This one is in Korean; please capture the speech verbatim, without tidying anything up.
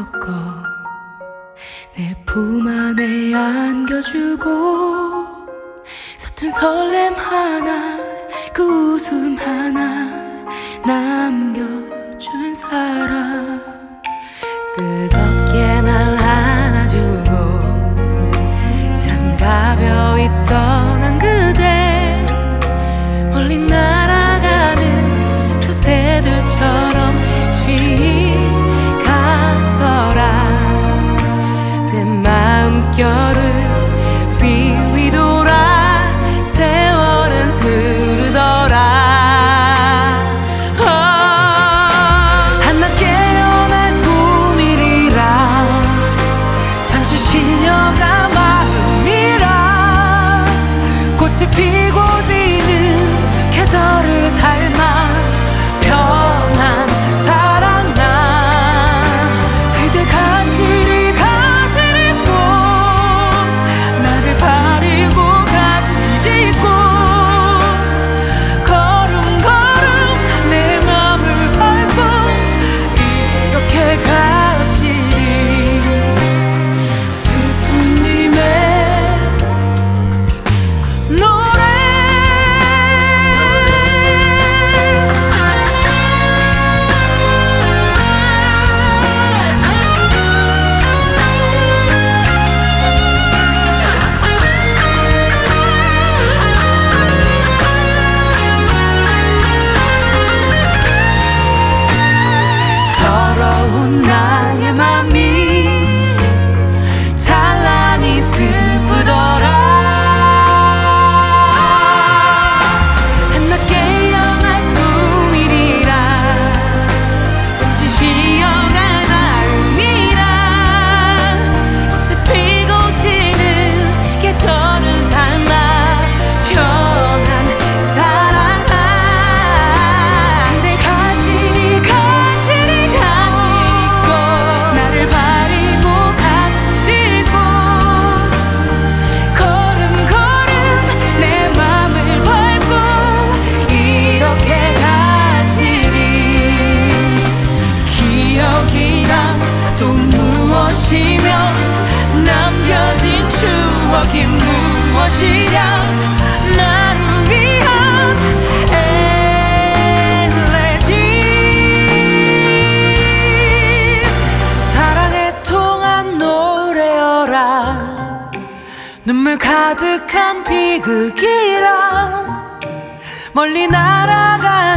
꺾어 내 품 안에 안겨주고 서툰 설렘 하나 그 웃음 하나 남겨준 사람 뜨겁게 날 안아주고 참 가벼이 떠난 그대 멀리 날아가는 저 새들처럼 쉬이 가더라 내 마음결을 휘휘 돌아 세월은 흐르더라 어, 한낮 깨어날 꿈이리라 잠시 쉬려가 마음이라 꽃이 피고 지는 계절을 닮아 편한 사랑 나 그대 가시리 가시리 꽃 나를 바리고 가시리 꽃 걸음걸음 내 맘을 밟고 이렇게 가시리 슬픔님의 노래 서러운 나의 맘이 찬란히 슬프더라 한낮 깨어날 꿈이리라 잠시 쉬어갈 마음이라 꽃이 피고 지는 계절을 닮아 편한 사랑아 그대 가시리 가시리 가시리 꽃 나를 바리고 가시리 꽃 걸음걸음 내 맘을 밟고 이렇게 가시리 기억이란 또 무엇이며 남겨진 추억이 무엇이랴 나를 위한 엘레지 사랑에 통한 노래여라 눈물 가득한 비극이라 멀리 날아가